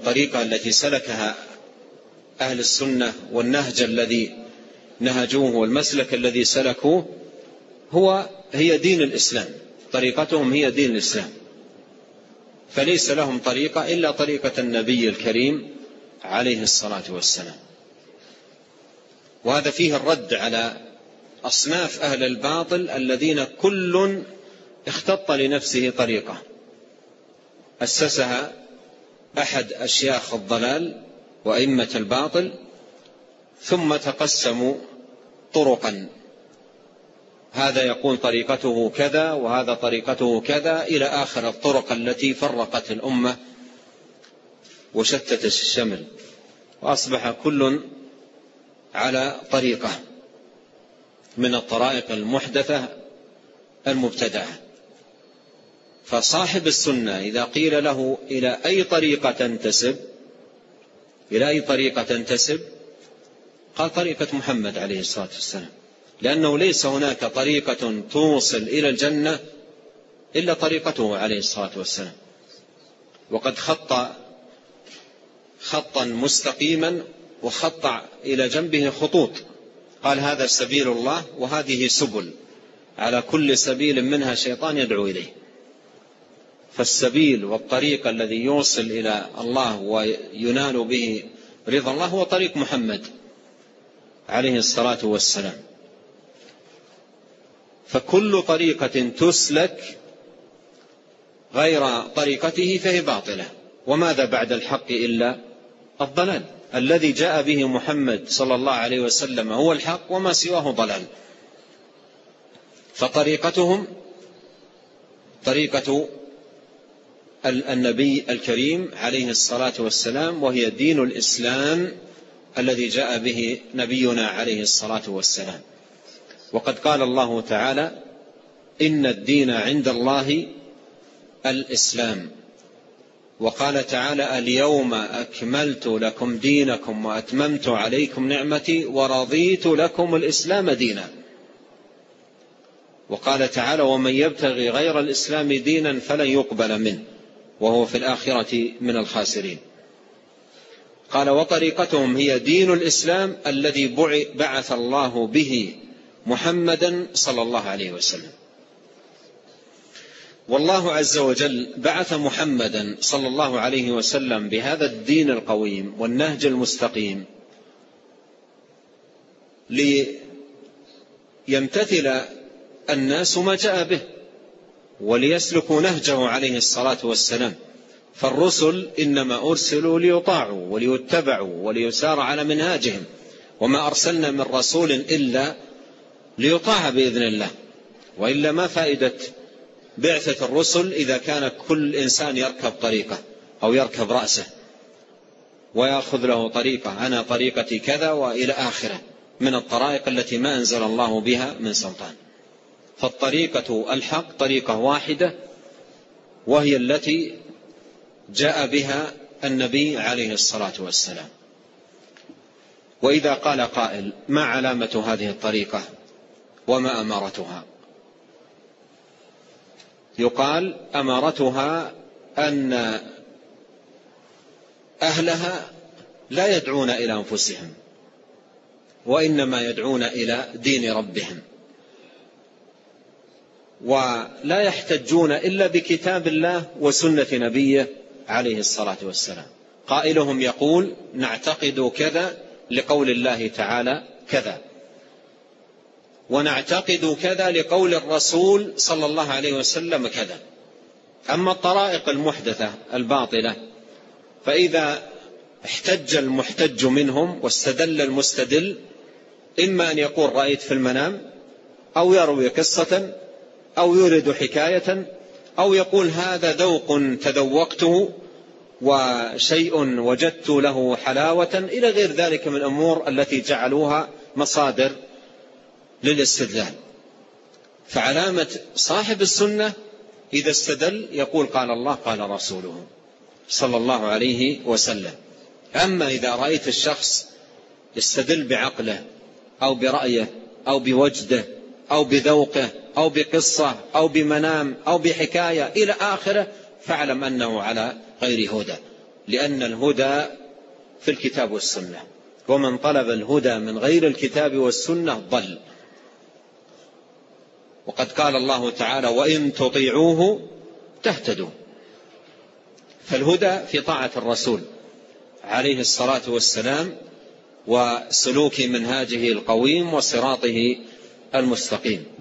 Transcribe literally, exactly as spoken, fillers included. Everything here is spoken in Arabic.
الطريقة التي سلكها أهل السنة والنهج الذي نهجوه والمسلك الذي سلكوه هو هي دين الإسلام، طريقتهم هي دين الإسلام، فليس لهم طريقة إلا طريقة النبي الكريم عليه الصلاة والسلام. وهذا فيه الرد على أصناف أهل الباطل الذين كل اختط لنفسه طريقة أسسها أحد أشياخ الضلال وأئمة الباطل، ثم تقسموا طرقا، هذا يقول طريقته كذا وهذا طريقته كذا، إلى آخر الطرق التي فرقت الأمة وشتت الشمل، وأصبح كل على طريقة من الطرائق المحدثة المبتدعة. فصاحب السنة إذا قيل له إلى أي طريقة تنتسب إلى أي طريقة تنتسب قال طريقة محمد عليه الصلاة والسلام، لأنه ليس هناك طريقة توصل إلى الجنة إلا طريقته عليه الصلاة والسلام. وقد خط خطا مستقيما وخط إلى جنبه خطوط، قال هذا سبيل الله وهذه سبل، على كل سبيل منها شيطان يدعو إليه. فالسبيل والطريق الذي يوصل إلى الله وينال به رضا الله هو طريق محمد عليه الصلاة والسلام. فكل طريقة تسلك غير طريقته فهي باطلة، وماذا بعد الحق إلا الضلال. الذي جاء به محمد صلى الله عليه وسلم هو الحق وما سواه ضلال. فطريقتهم طريقة النبي الكريم عليه الصلاة والسلام، وهي دين الإسلام الذي جاء به نبينا عليه الصلاة والسلام. وقد قال الله تعالى إن الدين عند الله الإسلام، وقال تعالى اليوم أكملت لكم دينكم وأتممت عليكم نعمتي ورضيت لكم الإسلام دينا. وقال تعالى ومن يبتغي غير الإسلام دينا فلن يقبل منه وهو في الآخرة من الخاسرين. قال وطريقتهم هي دين الإسلام الذي بعث الله به محمدا صلى الله عليه وسلم. والله عز وجل بعث محمدا صلى الله عليه وسلم بهذا الدين القويم والنهج المستقيم ليمتثل الناس ما جاء به وليسلكوا نهجه عليه الصلاة والسلام. فالرسل إنما أرسلوا ليطاعوا وليتبعوا وليسار على منهاجهم، وما أرسلنا من رسول إلا ليطاع بإذن الله، وإلا ما فائدة بعثة الرسل إذا كان كل إنسان يركب طريقة أو يركب رأسه ويأخذ له طريقة، أنا طريقتي كذا وإلى آخره من الطرائق التي ما أنزل الله بها من سلطان. فالطريقة الحق طريقة واحدة، وهي التي جاء بها النبي عليه الصلاة والسلام. وإذا قال قائل ما علامة هذه الطريقة وما أمارتها؟ يقال أمارتها أن أهلها لا يدعون إلى أنفسهم وإنما يدعون إلى دين ربهم، ولا يحتجون إلا بكتاب الله وسنة نبيه عليه الصلاة والسلام. قائلهم يقول نعتقد كذا لقول الله تعالى كذا، ونعتقد كذا لقول الرسول صلى الله عليه وسلم كذا. أما الطرائق المحدثة الباطلة فإذا احتج المحتج منهم واستدل المستدل، إما أن يقول رأيت في المنام، أو يروي قصة، أو يورد حكاية، أو يقول هذا ذوق تذوقته وشيء وجدت له حلاوة، إلى غير ذلك من الأمور التي جعلوها مصادر للاستدلال. فعلامة صاحب السنة إذا استدل يقول قال الله قال رسوله صلى الله عليه وسلم. أما إذا رأيت الشخص يستدل بعقله أو برأيه أو بوجده أو بذوقه أو بقصة أو بمنام أو بحكاية إلى آخره، فاعلم أنه على غير هدى لأن الهدى في الكتاب والسنة، ومن طلب الهدى من غير الكتاب والسنة ضل. وقد قال الله تعالى: وإن تطيعوه تهتدوا. فالهدى في طاعة الرسول عليه الصلاة والسلام وسلوك منهاجه القويم وصراطه المستقيم.